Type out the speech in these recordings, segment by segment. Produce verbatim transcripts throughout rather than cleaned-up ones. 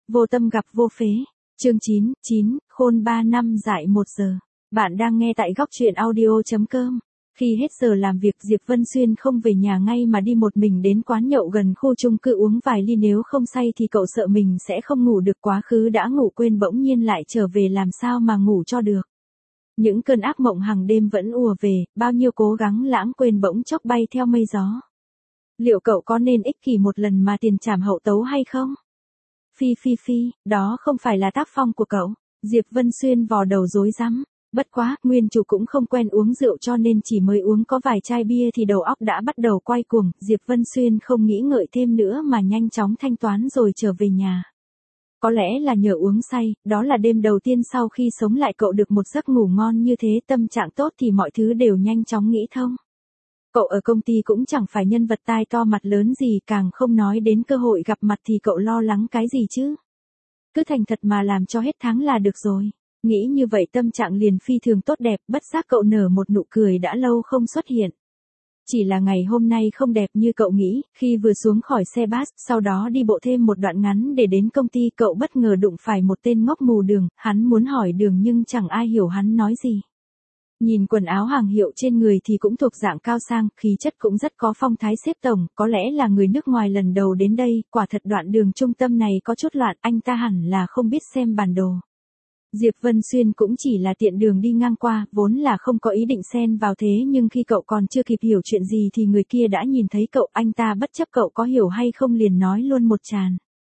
Vô tâm gặp vô phế. Chương chín, chín, khôn ba năm dại một giờ. Bạn đang nghe tại góc truyện audio chấm com. Khi hết giờ làm việc, Diệp Vân Xuyên không về nhà ngay mà đi một mình đến quán nhậu gần khu chung cư uống vài ly, nếu không say thì cậu sợ mình sẽ không ngủ được, quá khứ đã ngủ quên bỗng nhiên lại trở về làm sao mà ngủ cho được. Những cơn ác mộng hàng đêm vẫn ùa về, bao nhiêu cố gắng lãng quên bỗng chốc bay theo mây gió. Liệu cậu có nên ích kỷ một lần mà tiền trảm hậu tấu hay không? Phi phi phi, đó không phải là tác phong của cậu. Diệp Vân Xuyên vò đầu rối rắm. Bất quá, nguyên chủ cũng không quen uống rượu cho nên chỉ mới uống có vài chai bia thì đầu óc đã bắt đầu quay cuồng. Diệp Vân Xuyên không nghĩ ngợi thêm nữa mà nhanh chóng thanh toán rồi trở về nhà. Có lẽ là nhờ uống say, đó là đêm đầu tiên sau khi sống lại cậu được một giấc ngủ ngon như thế, tâm trạng tốt thì mọi thứ đều nhanh chóng nghĩ thông. Cậu ở công ty cũng chẳng phải nhân vật tai to mặt lớn gì, càng không nói đến cơ hội gặp mặt thì cậu lo lắng cái gì chứ. Cứ thành thật mà làm cho hết tháng là được rồi. Nghĩ như vậy tâm trạng liền phi thường tốt đẹp, bất giác cậu nở một nụ cười đã lâu không xuất hiện. Chỉ là ngày hôm nay không đẹp như cậu nghĩ, khi vừa xuống khỏi xe bus, sau đó đi bộ thêm một đoạn ngắn để đến công ty, cậu bất ngờ đụng phải một tên ngốc mù đường, hắn muốn hỏi đường nhưng chẳng ai hiểu hắn nói gì. Nhìn quần áo hàng hiệu trên người thì cũng thuộc dạng cao sang, khí chất cũng rất có phong thái xếp tổng, có lẽ là người nước ngoài lần đầu đến đây, quả thật đoạn đường trung tâm này có chút loạn, anh ta hẳn là không biết xem bản đồ. Diệp Vân Xuyên cũng chỉ là tiện đường đi ngang qua, vốn là không có ý định xen vào, thế nhưng khi cậu còn chưa kịp hiểu chuyện gì thì người kia đã nhìn thấy cậu, anh ta bất chấp cậu có hiểu hay không liền nói luôn một tràng.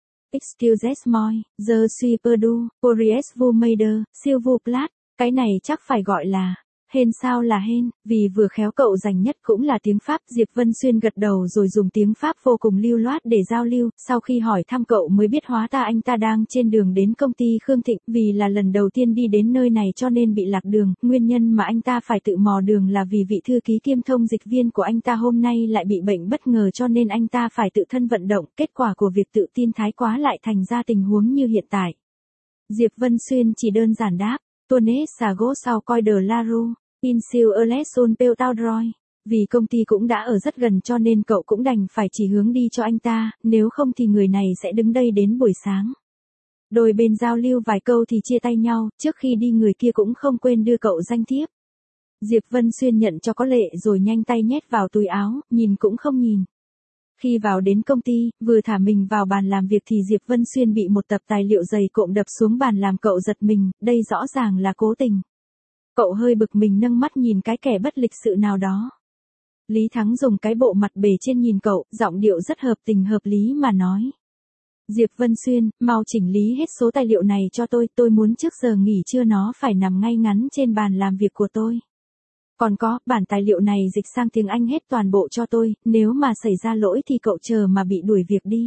Excuse moi, je suis perdu, pourriez vous m'aider, s'il vous plaît, cái này chắc phải gọi là hên sao là hên, vì vừa khéo cậu rành nhất cũng là tiếng Pháp. Diệp Vân Xuyên gật đầu rồi dùng tiếng Pháp vô cùng lưu loát để giao lưu, sau khi hỏi thăm cậu mới biết hóa ra anh ta đang trên đường đến công ty Khương Thịnh, vì là lần đầu tiên đi đến nơi này cho nên bị lạc đường, nguyên nhân mà anh ta phải tự mò đường là vì vị thư ký kiêm thông dịch viên của anh ta hôm nay lại bị bệnh bất ngờ cho nên anh ta phải tự thân vận động, kết quả của việc tự tin thái quá lại thành ra tình huống như hiện tại. Diệp Vân Xuyên chỉ đơn giản đáp, tournez sa gauche sau coi de la rue. In siêu election Peltaudroy. Vì công ty cũng đã ở rất gần cho nên cậu cũng đành phải chỉ hướng đi cho anh ta, nếu không thì người này sẽ đứng đây đến buổi sáng. Đôi bên giao lưu vài câu thì chia tay nhau, trước khi đi người kia cũng không quên đưa cậu danh thiếp. Diệp Vân Xuyên nhận cho có lệ rồi nhanh tay nhét vào túi áo, nhìn cũng không nhìn. Khi vào đến công ty, vừa thả mình vào bàn làm việc thì Diệp Vân Xuyên bị một tập tài liệu dày cộm đập xuống bàn làm cậu giật mình, đây rõ ràng là cố tình. Cậu hơi bực mình nâng mắt nhìn cái kẻ bất lịch sự nào đó. Lý Thắng dùng cái bộ mặt bề trên nhìn cậu, giọng điệu rất hợp tình hợp lý mà nói. Diệp Vân Xuyên, mau chỉnh lý hết số tài liệu này cho tôi, tôi muốn trước giờ nghỉ trưa nó phải nằm ngay ngắn trên bàn làm việc của tôi. Còn có, bản tài liệu này dịch sang tiếng Anh hết toàn bộ cho tôi, nếu mà xảy ra lỗi thì cậu chờ mà bị đuổi việc đi.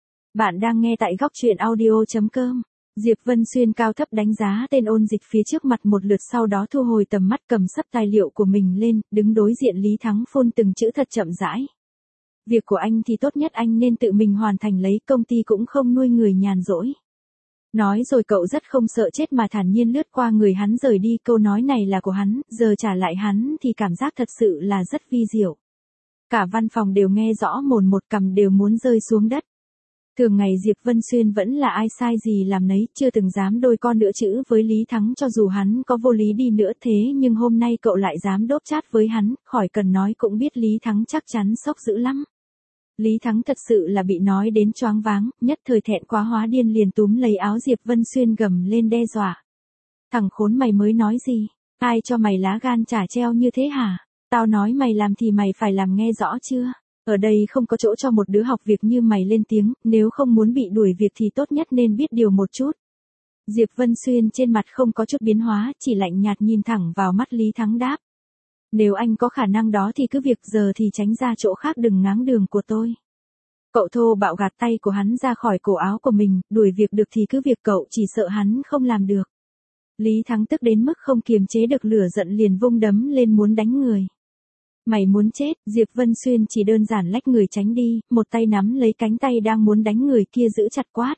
Bạn đang nghe tại góc truyện audio chấm com. Diệp Vân Xuyên cao thấp đánh giá tên ôn dịch phía trước mặt một lượt, sau đó thu hồi tầm mắt cầm sấp tài liệu của mình lên, đứng đối diện Lý Thắng phun từng chữ thật chậm rãi. Việc của anh thì tốt nhất anh nên tự mình hoàn thành lấy, công ty cũng không nuôi người nhàn rỗi. Nói rồi cậu rất không sợ chết mà thản nhiên lướt qua người hắn rời đi, câu nói này là của hắn, giờ trả lại hắn thì cảm giác thật sự là rất vi diệu. Cả văn phòng đều nghe rõ mồn một, cằm đều muốn rơi xuống đất. Thường ngày Diệp Vân Xuyên vẫn là ai sai gì làm nấy, chưa từng dám đôi con nữa chữ với Lý Thắng cho dù hắn có vô lý đi nữa, thế nhưng hôm nay cậu lại dám đốp chát với hắn, khỏi cần nói cũng biết Lý Thắng chắc chắn sốc dữ lắm. Lý Thắng thật sự là bị nói đến choáng váng, nhất thời thẹn quá hóa điên liền túm lấy áo Diệp Vân Xuyên gầm lên đe dọa. Thằng khốn mày mới nói gì? Ai cho mày lá gan chả treo như thế hả? Tao nói mày làm thì mày phải làm, nghe rõ chưa? Ở đây không có chỗ cho một đứa học việc như mày lên tiếng, nếu không muốn bị đuổi việc thì tốt nhất nên biết điều một chút. Diệp Vân Xuyên trên mặt không có chút biến hóa, chỉ lạnh nhạt nhìn thẳng vào mắt Lý Thắng đáp. Nếu anh có khả năng đó thì cứ việc, giờ thì tránh ra chỗ khác đừng ngáng đường của tôi. Cậu thô bạo gạt tay của hắn ra khỏi cổ áo của mình, đuổi việc được thì cứ việc, cậu chỉ sợ hắn không làm được. Lý Thắng tức đến mức không kiềm chế được lửa giận liền vung đấm lên muốn đánh người. Mày muốn chết? Diệp Vân Xuyên chỉ đơn giản lách người tránh đi, một tay nắm lấy cánh tay đang muốn đánh người kia giữ chặt quát.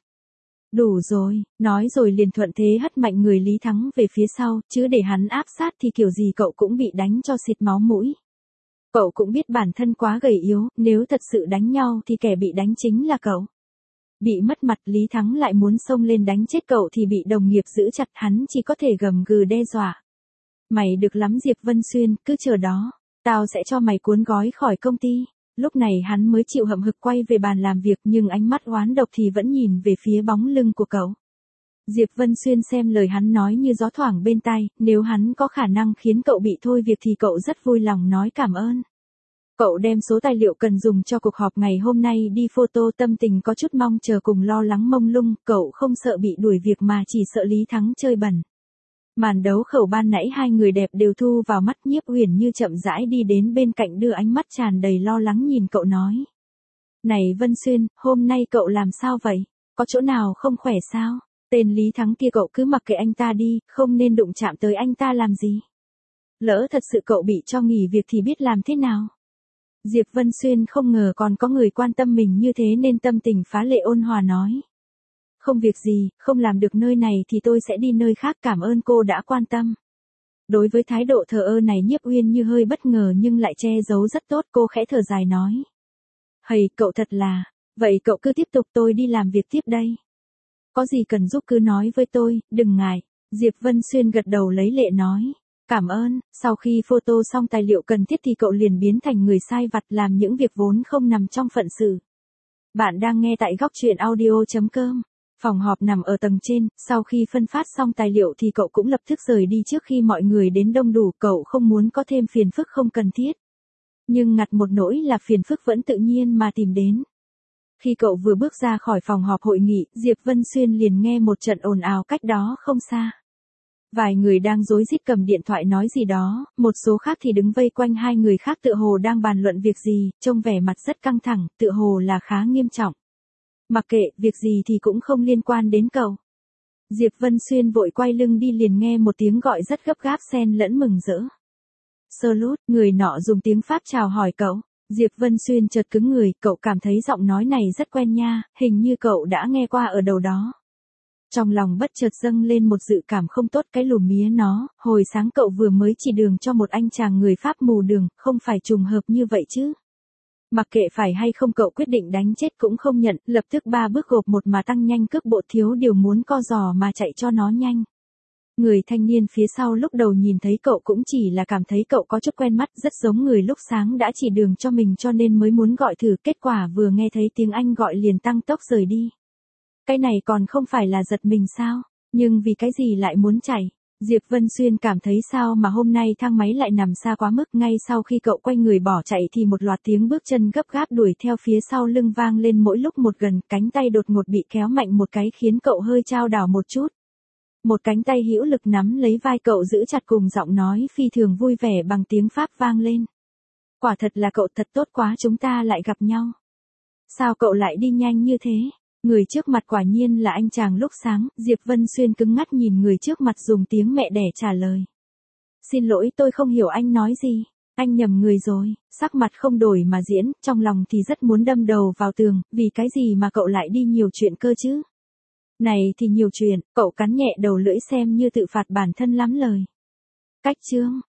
Đủ rồi, nói rồi liền thuận thế hất mạnh người Lý Thắng về phía sau, chứ để hắn áp sát thì kiểu gì cậu cũng bị đánh cho xịt máu mũi. Cậu cũng biết bản thân quá gầy yếu, nếu thật sự đánh nhau thì kẻ bị đánh chính là cậu. Bị mất mặt Lý Thắng lại muốn xông lên đánh chết cậu thì bị đồng nghiệp giữ chặt, hắn chỉ có thể gầm gừ đe dọa. Mày được lắm Diệp Vân Xuyên, cứ chờ đó. Tao sẽ cho mày cuốn gói khỏi công ty. Lúc này hắn mới chịu hậm hực quay về bàn làm việc, nhưng ánh mắt oán độc thì vẫn nhìn về phía bóng lưng của cậu. Diệp Vân Xuyên xem lời hắn nói như gió thoảng bên tai, nếu hắn có khả năng khiến cậu bị thôi việc thì cậu rất vui lòng nói cảm ơn. Cậu đem số tài liệu cần dùng cho cuộc họp ngày hôm nay đi photo, tâm tình có chút mong chờ cùng lo lắng mông lung, cậu không sợ bị đuổi việc mà chỉ sợ Lý Thắng chơi bẩn. Màn đấu khẩu ban nãy hai người đẹp đều thu vào mắt, Nhiếp Uyển Như chậm rãi đi đến bên cạnh đưa ánh mắt tràn đầy lo lắng nhìn cậu nói. Này Vân Xuyên, hôm nay cậu làm sao vậy? Có chỗ nào không khỏe sao? Tên Lý Thắng kia cậu cứ mặc kệ anh ta đi, không nên đụng chạm tới anh ta làm gì. Lỡ thật sự cậu bị cho nghỉ việc thì biết làm thế nào? Diệp Vân Xuyên không ngờ còn có người quan tâm mình như thế nên tâm tình phá lệ ôn hòa nói. Không việc gì, không làm được nơi này thì tôi sẽ đi nơi khác, cảm ơn cô đã quan tâm. Đối với thái độ thờ ơ này Nhiếp Uyên Như hơi bất ngờ nhưng lại che giấu rất tốt, cô khẽ thở dài nói. Hầy, cậu thật là, vậy cậu cứ tiếp tục, tôi đi làm việc tiếp đây. Có gì cần giúp cứ nói với tôi, đừng ngại. Diệp Vân Xuyên gật đầu lấy lệ nói. Cảm ơn. Sau khi photo xong tài liệu cần thiết thì cậu liền biến thành người sai vặt, làm những việc vốn không nằm trong phận sự. Bạn đang nghe tại góc truyện audio chấm com. Phòng họp nằm ở tầng trên, sau khi phân phát xong tài liệu thì cậu cũng lập tức rời đi trước khi mọi người đến đông đủ, cậu không muốn có thêm phiền phức không cần thiết. Nhưng ngặt một nỗi là phiền phức vẫn tự nhiên mà tìm đến. Khi cậu vừa bước ra khỏi phòng họp hội nghị, Diệp Vân Xuyên liền nghe một trận ồn ào cách đó không xa. Vài người đang rối rít cầm điện thoại nói gì đó, một số khác thì đứng vây quanh hai người khác tựa hồ đang bàn luận việc gì, trông vẻ mặt rất căng thẳng, tựa hồ là khá nghiêm trọng. Mặc kệ, việc gì thì cũng không liên quan đến cậu. Diệp Vân Xuyên vội quay lưng đi liền nghe một tiếng gọi rất gấp gáp xen lẫn mừng rỡ. Slut, người nọ dùng tiếng Pháp chào hỏi cậu. Diệp Vân Xuyên chợt cứng người, cậu cảm thấy giọng nói này rất quen nha, hình như cậu đã nghe qua ở đâu đó. Trong lòng bất chợt dâng lên một dự cảm không tốt, cái lùm mía nó, hồi sáng cậu vừa mới chỉ đường cho một anh chàng người Pháp mù đường, không phải trùng hợp như vậy chứ. Mặc kệ phải hay không cậu quyết định đánh chết cũng không nhận, lập tức ba bước gộp một mà tăng nhanh cước bộ, thiếu điều muốn co giò mà chạy cho nó nhanh. Người thanh niên phía sau lúc đầu nhìn thấy cậu cũng chỉ là cảm thấy cậu có chút quen mắt, rất giống người lúc sáng đã chỉ đường cho mình cho nên mới muốn gọi thử, kết quả vừa nghe thấy tiếng Anh gọi liền tăng tốc rời đi. Cái này còn không phải là giật mình sao, nhưng vì cái gì lại muốn chạy? Diệp Vân Xuyên cảm thấy sao mà hôm nay thang máy lại nằm xa quá mức, ngay sau khi cậu quay người bỏ chạy thì một loạt tiếng bước chân gấp gáp đuổi theo phía sau lưng vang lên mỗi lúc một gần, cánh tay đột ngột bị kéo mạnh một cái khiến cậu hơi chao đảo một chút. Một cánh tay hữu lực nắm lấy vai cậu giữ chặt, cùng giọng nói phi thường vui vẻ bằng tiếng Pháp vang lên. Quả thật là cậu, thật tốt quá, chúng ta lại gặp nhau. Sao cậu lại đi nhanh như thế? Người trước mặt quả nhiên là anh chàng lúc sáng, Diệp Vân Xuyên cứng ngắt nhìn người trước mặt dùng tiếng mẹ đẻ trả lời. Xin lỗi, tôi không hiểu anh nói gì, anh nhầm người rồi, sắc mặt không đổi mà diễn, trong lòng thì rất muốn đâm đầu vào tường, vì cái gì mà cậu lại đi nhiều chuyện cơ chứ? Này thì nhiều chuyện, cậu cắn nhẹ đầu lưỡi xem như tự phạt bản thân lắm lời. Cách chương,